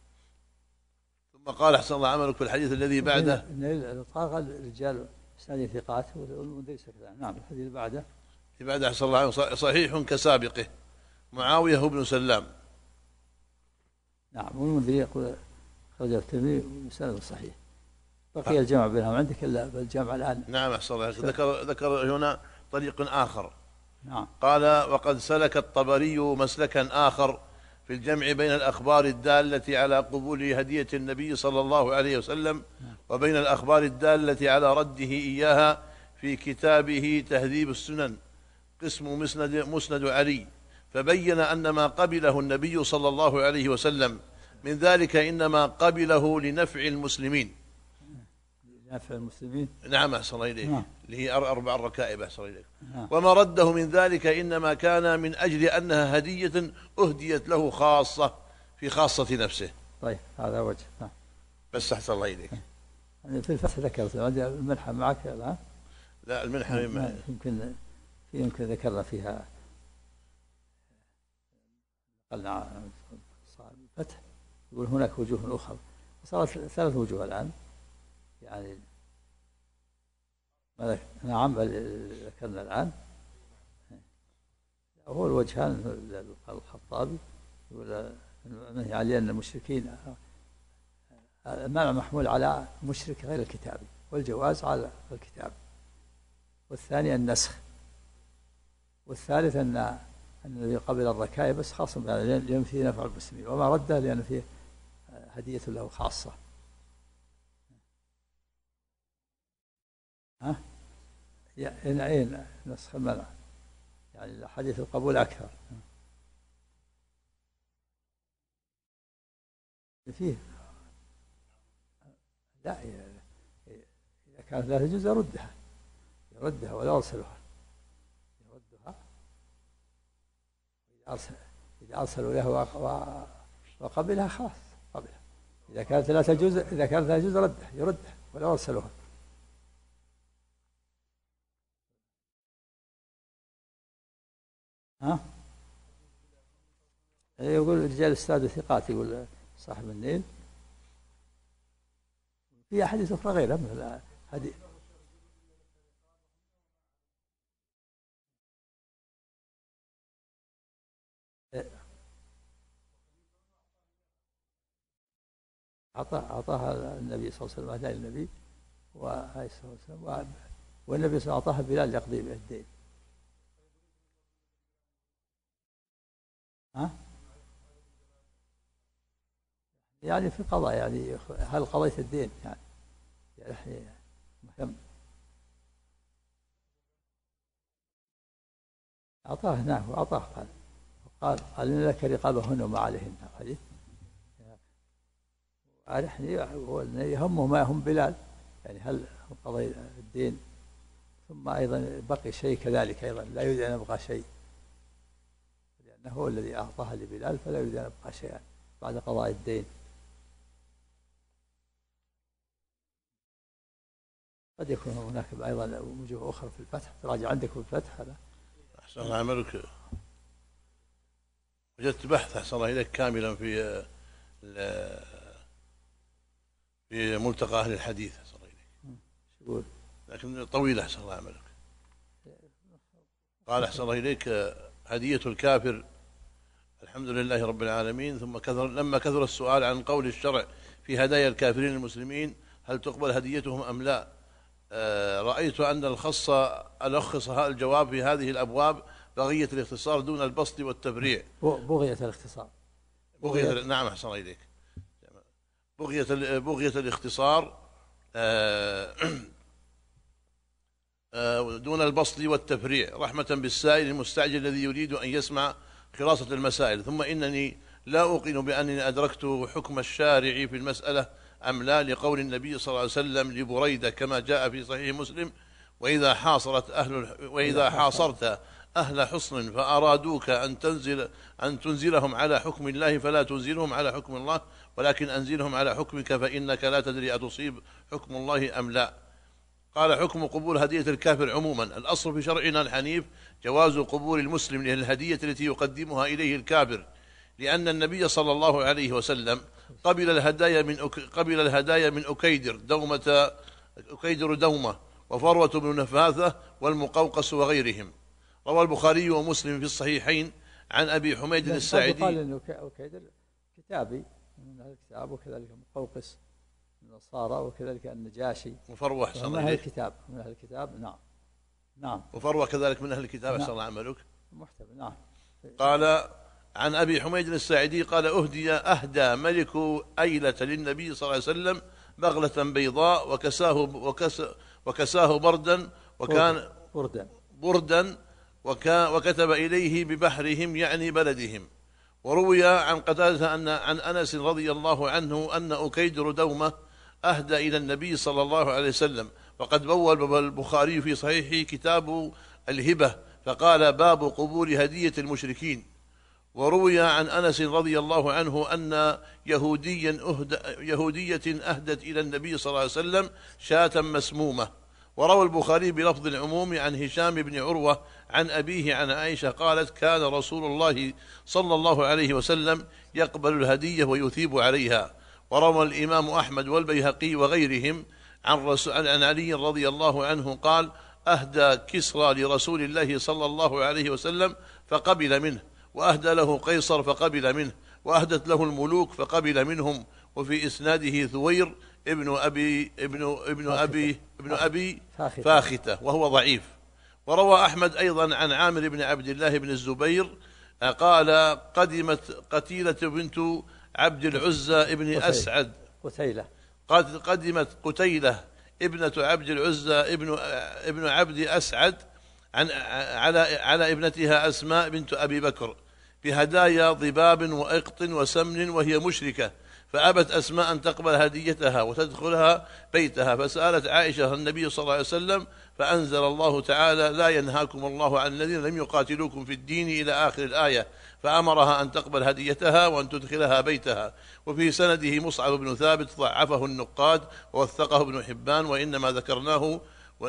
Speaker 3: ثم قال أحسن الله عملك في الحديث الذي بعده.
Speaker 2: قال الرجال إسناد ثقات والمنذري سكت. نعم. الحديث اللي بعده
Speaker 3: أحسن الله عملك صحيح كسابقه، معاوية بن سلام.
Speaker 2: نعم. والمنذري يقول خرج الترمذي بسند صحيح. بقي الجمع بينهم عندك إلا بالجمع الآن.
Speaker 3: نعم أحسن الله. ذكر هنا طريق آخر.
Speaker 2: نعم.
Speaker 3: قال: وقد سلك الطبري مسلكا آخر في الجمع بين الأخبار الدالة على قبول هدية النبي صلى الله عليه وسلم وبين الأخبار الدالة على رده إياها في كتابه تهذيب السنن قسم مسند علي، فبين أن ما قبله النبي صلى الله عليه وسلم من ذلك إنما قبله لنفع المسلمين.
Speaker 2: نفع المسلمين.
Speaker 3: نعم أحسن الله إليك. اللي هي 4 ركائب أحسن الله إليك. وما رده من ذلك إنما كان من أجل أنها هدية أهديت له خاصة في خاصة نفسه.
Speaker 2: طيب هذا وجه.
Speaker 3: بس أحسن الله إليك.
Speaker 2: يعني في الفتح ذكرت المنحة معك الآن؟
Speaker 3: لا المنحة
Speaker 2: يمكن ذكرنا فيها قلنا صاحب الفتح يقول هناك وجوه أخرى، صارت 3 وجوه الآن يعني. نعم ذكرنا الآن هو الوجهان. الخطابي يقول علي أن المشركين المنع محمول على مشرك غير الكتابي والجواز على الكتاب، والثاني النسخ، والثالث أن الذي قبل الركائب بس خاص لأن فيه نفع المسلمين، وما رده لأن فيه هدية له خاصة. أين نسخ المنع يعني حديث القبول أكثر فيه. لا إذا كانت لا تجوز يردها ولا يرسلها. يردها إذا أرسلوا له وقبلها خلاص قبلها. إذا كانت لا تجوز يردها ولا يرسلها. يقول رجال السادة ثقات، يقول صاحب النيل. في أحاديث أخرى غيرها مثل هذه. أعطاها النبي صلى الله عليه وسلم هدايا النبي وعليه الصلاة والسلام، والنبي صلى الله عليه وسلم أعطاها بلال يقضي به الدين. يعني في قضاء يعني هل قضيت الدين يعني مهم. أعطاه نعم وأعطاه قال إن لك رقابهن وما عليهن. حديث يهمه ما يهم بلال يعني هل قضي الدين، ثم أيضا بقي شيء كذلك أيضا لا يريد أن يبقى شيء، لأنه هو الذي أعطاها لبلال فلا يريد أن يبقى شيئا بعد قضاء الدين. قد يكون هناك أيضا وجوه أخرى في الفتح، تراجع عندك في الفتح هذا.
Speaker 3: أحسن الله عملك. وجدت بحث أحسن الله إليك كاملا في ملتقى أهل الحديث أحسن الله إليك.
Speaker 2: شو
Speaker 3: لكن طويل أحسن الله عملك. قال أحسن الله إليك: هدية الكافر الحمد لله رب العالمين. ثم لما كثر السؤال عن قول الشرع في هدايا الكافرين المسلمين هل تقبل هديتهم أم لا، رأيت أن ألخص الجواب في هذه الأبواب بغية الاختصار دون البسط والتفريع.
Speaker 2: بغية الاختصار.
Speaker 3: نعم أحسن الله إليك. بغية الاختصار دون البسط والتفريع رحمة بالسائل المستعجل الذي يريد أن يسمع خلاصة المسائل. ثم إنني لا أوقن بأنني أدركت حكم الشارع في المسألة أم لا، لقول النبي صلى الله عليه وسلم لبريدة كما جاء في صحيح مسلم: وإذا حاصرت أهل حصن فأرادوك أن تنزلهم على حكم الله فلا تنزلهم على حكم الله ولكن أنزلهم على حكمك فإنك لا تدري أتصيب حكم الله أم لا. قال: حكم قبول هدية الكافر عموما: الأصل في شرعنا الحنيف جواز قبول المسلم للهدية التي يقدمها إليه الكافر، لأن النبي صلى الله عليه وسلم قبل الهدايا من أكيدر دومة وفروة بن نفاثة والمقوقس وغيرهم. روى البخاري ومسلم في الصحيحين عن أبي حميد الساعدي.
Speaker 2: قال إنه أكيدر كتابي من الكتاب، وكذلك مقوقس النصارى وكذلك النجاشي
Speaker 3: وفروة
Speaker 2: من أهل الكتاب. من أهل الكتاب نعم. نعم.
Speaker 3: وفروة كذلك من أهل الكتاب.
Speaker 2: نعم.
Speaker 3: أحسن الله عملك.
Speaker 2: محتمل. نعم.
Speaker 3: قال عن أبي حميد الساعدي قال أهدى ملك أيلة للنبي صلى الله عليه وسلم بغلة بيضاء وكساه بردا وكان بردا وكتب إليه ببحرهم يعني بلدهم. وروي عن قتادة عن أنس رضي الله عنه أن أكيدر دومة أهدى إلى النبي صلى الله عليه وسلم. وقد بوّب البخاري في صحيحه كتاب الهبة فقال باب قبول هدية المشركين. وروي عن أنس رضي الله عنه أن يهودية أهدت إلى النبي صلى الله عليه وسلم شاة مسمومة. وروى البخاري بلفظ العموم عن هشام بن عروة عن أبيه عن عائشة قالت كان رسول الله صلى الله عليه وسلم يقبل الهدية ويثيب عليها. وروى الإمام أحمد والبيهقي وغيرهم عن علي رضي الله عنه قال أهدى كسرى لرسول الله صلى الله عليه وسلم فقبل منه، وأهدى له قيصر فقبل منه، وأهدت له الملوك فقبل منهم. وفي إسناده ثوير ابن أبي فاختة وهو ضعيف. وروى أحمد أيضا عن عامر بن عبد الله بن الزبير قال قدمت قتيلة بنت عبد العزى ابن أسعد قدمت قتيلة ابنة عبد العزى ابن عبد أسعد على ابنتها أسماء بنت أبي بكر بهدايا ضباب وإقط وسمن وهي مشركة، فأبت أسماء أن تقبل هديتها وتدخلها بيتها، فسألت عائشة النبي صلى الله عليه وسلم فأنزل الله تعالى لا ينهاكم الله عن الذين لم يقاتلوكم في الدين إلى آخر الآية، فأمرها أن تقبل هديتها وأن تدخلها بيتها. وفي سنده مصعب بن ثابت ضعفه النقاد ووثقه ابن حبان، وإنما ذكرناه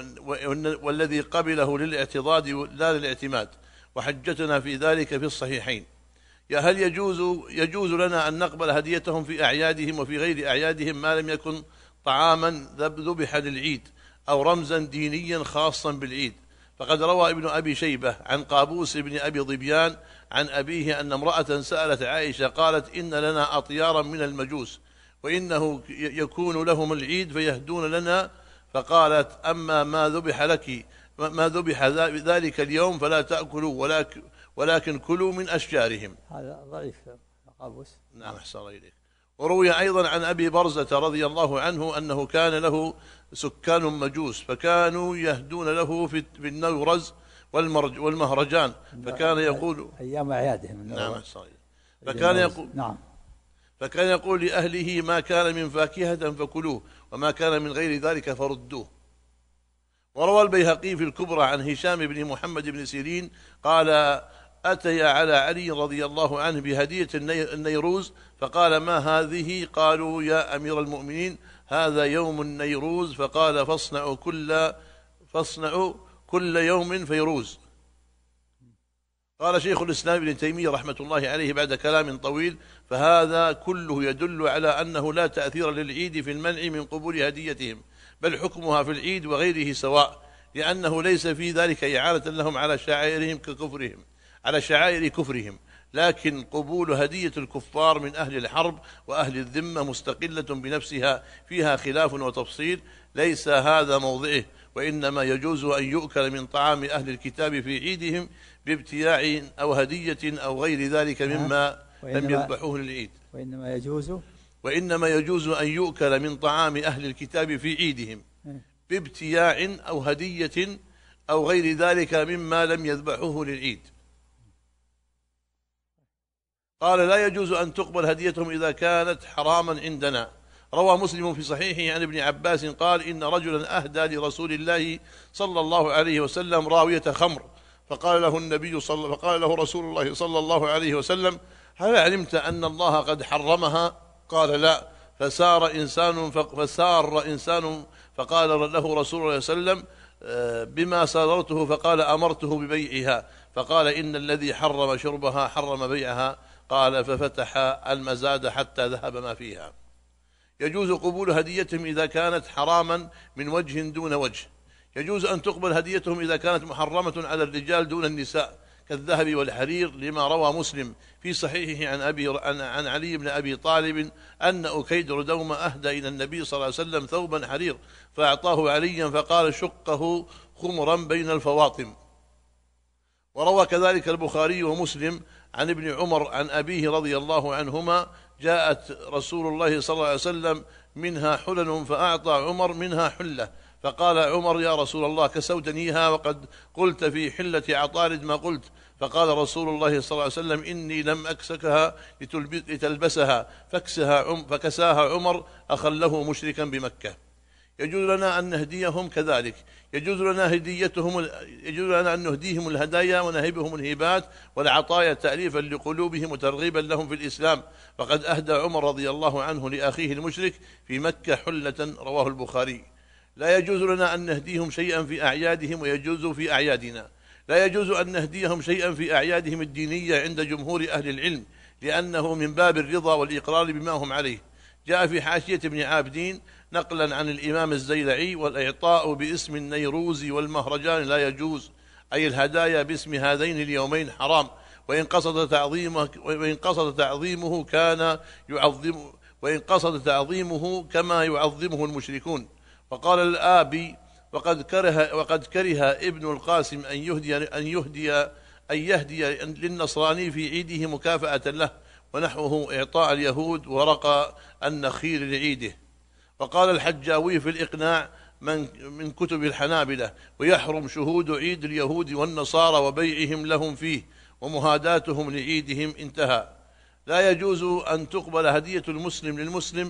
Speaker 3: والذي قبله للاعتضاد لا للاعتماد، وحجتنا في ذلك في الصحيحين. هل يجوز لنا أن نقبل هديتهم في أعيادهم وفي غير أعيادهم ما لم يكن طعاما ذبح للعيد أو رمزا دينيا خاصا بالعيد؟ فقد روى ابن أبي شيبة عن قابوس بن أبي ظبيان عن أبيه أن امرأة سألت عائشة قالت إن لنا أطيارا من المجوس وإنه يكون لهم العيد فيهدون لنا، فقالت أما ما ذبح ذلك اليوم فلا تأكلوا ولكن كلوا من أشجارهم.
Speaker 2: هذا ضعيف قابوس.
Speaker 3: نعم أحسن الله إليك. وروي أيضا عن أبي برزة رضي الله عنه أنه كان له سكان مجوس فكانوا يهدون له في النورز والمهرجان، فكان يقول
Speaker 2: أيام أعيادهم.
Speaker 3: نعم أحسن الله. فكان يقول لأهله ما كان من فاكهة فكلوه وما كان من غير ذلك فردوه. وروى البيهقي في الكبرى عن هشام بن محمد بن سيرين قال أتي على علي رضي الله عنه بهدية النيروز فقال ما هذه؟ قالوا يا أمير المؤمنين هذا يوم النيروز، فقال فاصنعوا كل يوم فيروز. قال شيخ الإسلام ابن تيمية رحمة الله عليه بعد كلام طويل فهذا كله يدل على أنه لا تأثير للعيد في المنع من قبول هديتهم، بل حكمها في العيد وغيره سواء، لأنه ليس في ذلك إعانة لهم على شعائر كفرهم. لكن قبول هدية الكفار من أهل الحرب وأهل الذمة مستقلة بنفسها فيها خلاف وتفصيل، ليس هذا موضعه، وإنما يجوز أن يؤكل من طعام أهل الكتاب في عيدهم بابتياع أو هدية أو غير ذلك مما لم يذبحوه للعيد. وإنما يجوز أن يؤكل من طعام أهل الكتاب في عيدهم بابتياع أو هدية أو غير ذلك مما لم يذبحوه للعيد. قال لا يجوز أن تقبل هديتهم إذا كانت حراما عندنا. روى مسلم في صحيحه عن ابن عباس قال إن رجلا أهدى لرسول الله صلى الله عليه وسلم راوية خمر، فقال له رسول الله صلى الله عليه وسلم هل علمت أن الله قد حرمها؟ قال لا. فسار إنسان فقال له رسول الله صلى الله عليه وسلم بما ساررته؟ فقال أمرته ببيعها، فقال إن الذي حرم شربها حرم بيعها. قال ففتح المزاد حتى ذهب ما فيها. يجوز قبول هديتهم إذا كانت حراما من وجه دون وجه. يجوز أن تقبل هديتهم إذا كانت محرمة على الرجال دون النساء، كالذهب والحرير، لما روى مسلم في صحيحه عن علي بن أبي طالب أن أكيدر دوم أهدى إلى النبي صلى الله عليه وسلم ثوبا حرير فأعطاه عليا فقال شقه خمرا بين الفواطم. وروى كذلك البخاري ومسلم عن ابن عمر عن أبيه رضي الله عنهما جاءت رسول الله صلى الله عليه وسلم منها حلل فأعطى عمر منها حلة، فقال عمر يا رسول الله كسوتنيها وقد قلت في حلة عطارد ما قلت، فقال رسول الله صلى الله عليه وسلم إني لم أكسكها لتلبسها، فكساها عمر أخا له مشركا بمكة. يجوز لنا أن نهديهم كذلك، يجوز لنا أن نهديهم الهدايا ونهبهم الهبات والعطايا تأليفا لقلوبهم وترغيبا لهم في الإسلام، فقد أهدى عمر رضي الله عنه لأخيه المشرك في مكة حلة، رواه البخاري. لا يجوز لنا أن نهديهم شيئا في أعيادهم ويجوز في أعيادنا. لا يجوز أن نهديهم شيئا في أعيادهم الدينية عند جمهور أهل العلم، لأنه من باب الرضا والإقرار بما هم عليه. جاء في حاشية ابن عابدين نقلا عن الإمام الزيلعي: والإعطاء باسم النيروز والمهرجان لا يجوز، أي الهدايا باسم هذين اليومين حرام، وإن قصد تعظيمه كما يعظمه المشركون. وقال الآبي: وقد كره ابن القاسم أن يهدي للنصراني في عيده مكافأة له، ونحوه إعطاء اليهود ورق النخيل لعيده. وقال الحجاوي في الإقناع من كتب الحنابلة: ويحرم شهود عيد اليهود والنصارى وبيعهم لهم فيه ومهاداتهم لعيدهم. انتهى. لا يجوز أن تقبل هدية المسلم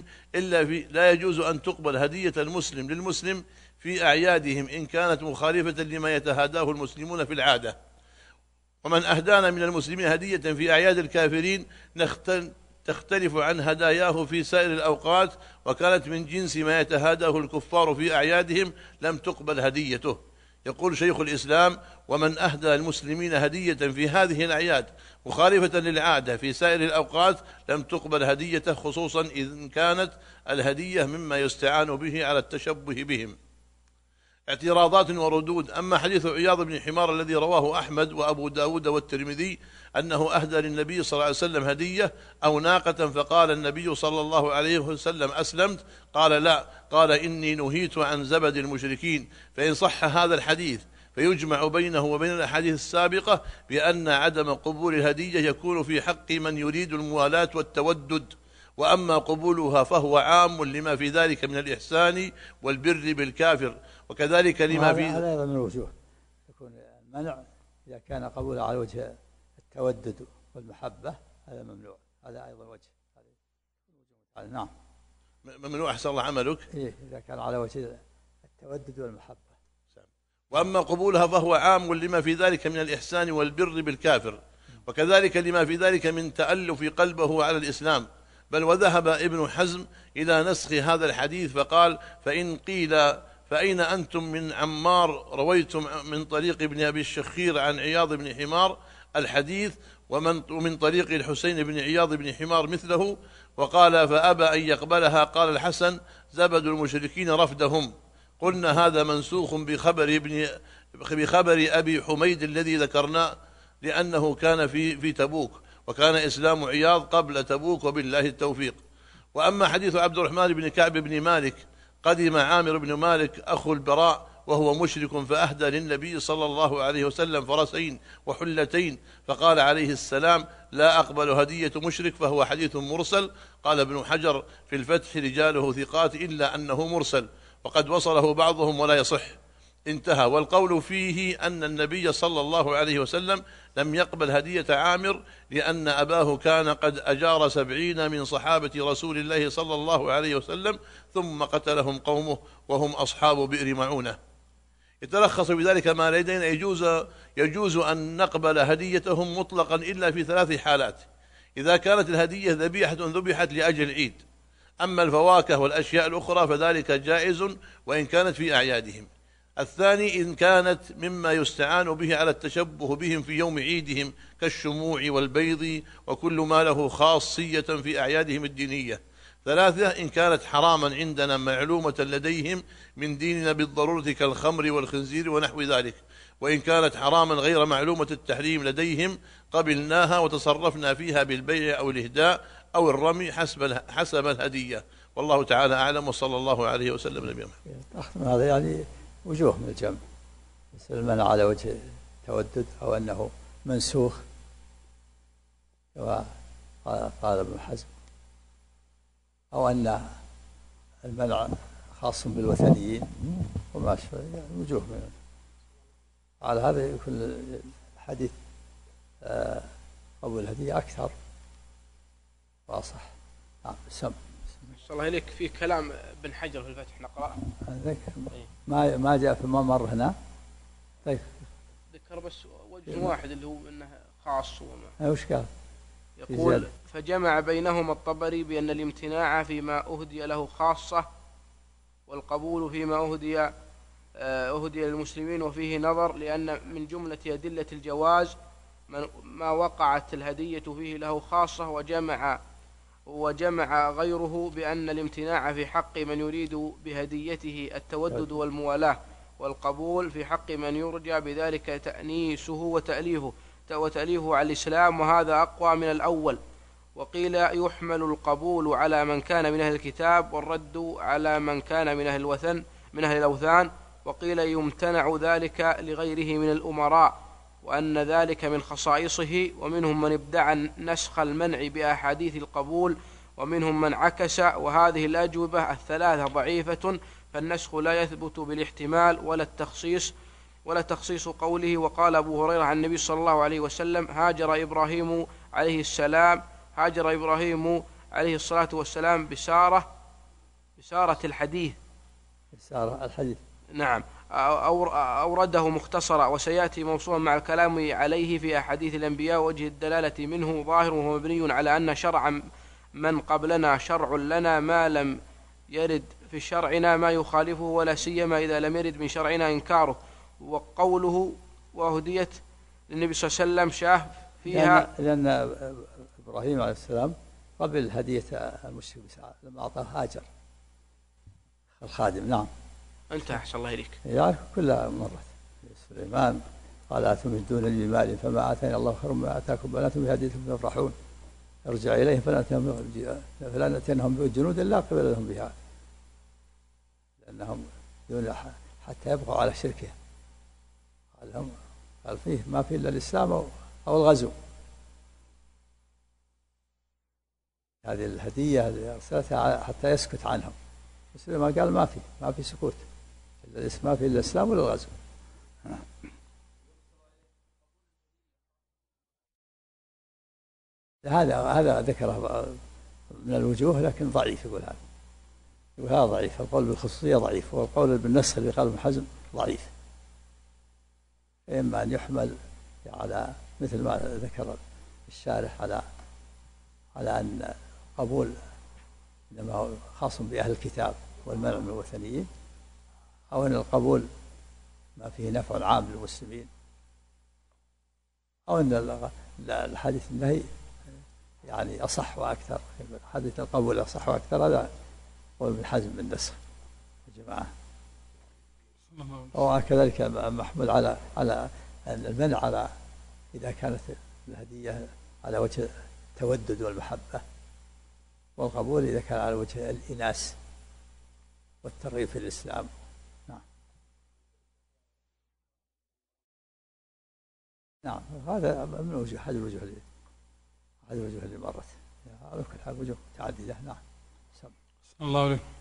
Speaker 3: للمسلم في أعيادهم إن كانت مخالفة لما يتهاداه المسلمون في العادة. ومن أهدانا من المسلمين هدية في أعياد الكافرين تختلف عن هداياه في سائر الأوقات، وكانت من جنس ما يتهاداه الكفار في أعيادهم، لم تقبل هديته. يقول شيخ الإسلام: ومن أهدى المسلمين هدية في هذه الأعياد مخالفة للعادة في سائر الأوقات لم تقبل هديته، خصوصا إذن كانت الهدية مما يستعان به على التشبه بهم. اعتراضات وردود. أما حديث عياض بن حمار الذي رواه أحمد وأبو داود والترمذي أنه أهدى للنبي صلى الله عليه وسلم هدية أو ناقة، فقال النبي صلى الله عليه وسلم: أسلمت؟ قال: لا. قال: إني نهيت عن زبد المشركين. فإن صح هذا الحديث فيجمع بينه وبين الأحاديث السابقة بأن عدم قبول الهدية يكون في حق من يريد الموالاة والتودد، وأما قبولها فهو عام لما في ذلك من الإحسان والبر بالكافر، وكذلك لما في
Speaker 2: هذا أيضا من الوجوه يكون المنع إذا كان قبولها على وجه التودد والمحبة، هذا ممنوع، هذا أيضا وجه. نعم،
Speaker 3: ممنوع. أحسن الله عملك.
Speaker 2: إذا كان على وجه التودد والمحبة.
Speaker 3: وأما قبولها فهو عام لما في ذلك من الإحسان والبر بالكافر، وكذلك لما في ذلك من تألف قلبه على الإسلام. بل وذهب ابن حزم إلى نسخ هذا الحديث فقال: فإن قيل فأين أنتم من عمار رويتم من طريق ابن أبي الشخير عن عياض بن حمار الحديث، ومن طريق الحسين بن عياض بن حمار مثله. وقال: فأبى أن يقبلها. قال الحسن: زبد المشركين رفدهم. قلنا: هذا منسوخ بخبر أبي حميد الذي ذكرناه، لأنه كان في تبوك، وكان إسلام عياض قبل تبوك، وبالله التوفيق. وأما حديث عبد الرحمن بن كعب بن مالك: قدم عامر بن مالك أخو البراء وهو مشرك فأهدى للنبي صلى الله عليه وسلم فرسين وحلتين، فقال عليه السلام: لا أقبل هدية مشرك، فهو حديث مرسل. قال ابن حجر في الفتح: رجاله ثقات إلا أنه مرسل، وقد وصله بعضهم ولا يصح. انتهى. والقول فيه أن النبي صلى الله عليه وسلم لم يقبل هدية عامر لأن أباه كان قد أجار 70 من صحابة رسول الله صلى الله عليه وسلم ثم قتلهم قومه وهم أصحاب بئر معونة. يتلخص بذلك ما لدينا: يجوز أن نقبل هديتهم مطلقا إلا في 3 حالات: إذا كانت الهدية ذبيحة ذبحت لأجل العيد، أما الفواكه والأشياء الأخرى فذلك جائز وإن كانت في أعيادهم. الثاني: إن كانت مما يستعان به على التشبه بهم في يوم عيدهم كالشموع والبيض وكل ما له خاصية في أعيادهم الدينية. 3: إن كانت حراما عندنا معلومة لديهم من ديننا بالضرورة كالخمر والخنزير ونحو ذلك. وإن كانت حراما غير معلومة التحريم لديهم قبلناها وتصرفنا فيها بالبيع أو الإهداء أو الرمي حسب الهدية. والله تعالى أعلم، وصلى الله عليه وسلم نبينا محمد.
Speaker 2: هذا يعني وجوه من الجمع، بس المنع على وجه التودد أو أنه منسوخ كما قال ابن حزم، أو أن المنع خاص بالوثنيين وما أشبه، يعني وجوه من على هذا يكون الحديث قبول الهدية أكثر واصح. نعم. سم
Speaker 1: الله إليك في كلام ابن حجر في الفتح نقرأ.
Speaker 2: ما جاء في ما مر هنا. طيب
Speaker 1: ذكر بس وجه واحد اللي هو انه خاص وما.
Speaker 2: وش قال؟
Speaker 1: يقول فجمع بينهما الطبري بأن الامتناع فيما أهدي له خاصة والقبول فيما أهدي للمسلمين، وفيه نظر، لأن من جملة أدلة الجواز ما وقعت الهدية فيه له خاصة، وجمع غيره بأن الامتناع في حق من يريد بهديته التودد والموالاة، والقبول في حق من يرجى بذلك تأنيسه وتأليفه على الإسلام، وهذا أقوى من الأول. وقيل يحمل القبول على من كان من أهل الكتاب والرد على من كان من أهل الأوثان، وقيل يمتنع ذلك لغيره من الأمراء، وأن ذلك من خصائصه. ومنهم من ادعى نسخ المنع بأحاديث القبول، ومنهم من عكس، وهذه الأجوبة الثلاثة ضعيفة، فالنسخ لا يثبت بالاحتمال ولا تخصيص قوله. وقال أبو هريرة عن النبي صلى الله عليه وسلم هاجر إبراهيم عليه الصلاة والسلام بسارة الحديث. نعم. أورده مختصرا، وسيأتي موصولا مع الكلام عليه في أحاديث الأنبياء. وجه الدلالة منه ظاهر وهو مبني على أن شرع من قبلنا شرع لنا، ما لم يرد في شرعنا ما يخالفه، ولا سيما إذا لم يرد من شرعنا إنكاره. وقوله وهديت للنبي صلى الله عليه وسلم شاه فيها،
Speaker 2: لأن إبراهيم عليه السلام قبل هدية المشرك لما أعطاه هاجر الخادم. نعم.
Speaker 1: انتهى. أحسن الله إليك.
Speaker 2: يعني كلها مرت. سليمان قال أتمدون لي بمال فما آتاني الله خير مما آتاكم، بل أنتم بهديتكم تفرحون. ارجع إليهم فلا نأتينهم بجنود لا قبل لهم بها، لأنهم دون حتى يبقوا على شركه. قال فيه ما فيه إلا الإسلام أو الغزو. هذه الهدية اللي أرسلتها حتى يسكت عنهم، سليمان قال ما في سكوت، ما في إلا الإسلام ولا الغزو. هذا ذكره من الوجوه لكن ضعيف. يقول هذا ضعيف. القول بالخصوصية ضعيف، والقول بالنسخ اللي قال ابن حزم ضعيف. إما أن يحمل على مثل ما ذكر الشارح على أن قبول إنما هو خاص بأهل الكتاب والمنع من الوثنيين، أو أن القبول ما فيه نفع عام للمسلمين، أو أن الحديث النهي يعني أصح وأكثر. حديث القبول أصح وأكثر. هذا قول ابن حزم بالنسخ يا جماعة. وكذلك محمول على المنع على إذا كانت الهدية على وجه التودد والمحبة، والقبول إذا كان على وجه الإناس والترغيب في الإسلام. نعم. هذا من وجه أحد الوجوه اللي مرت. على كل حال وجوه متعددة. نعم.
Speaker 4: الله عليك.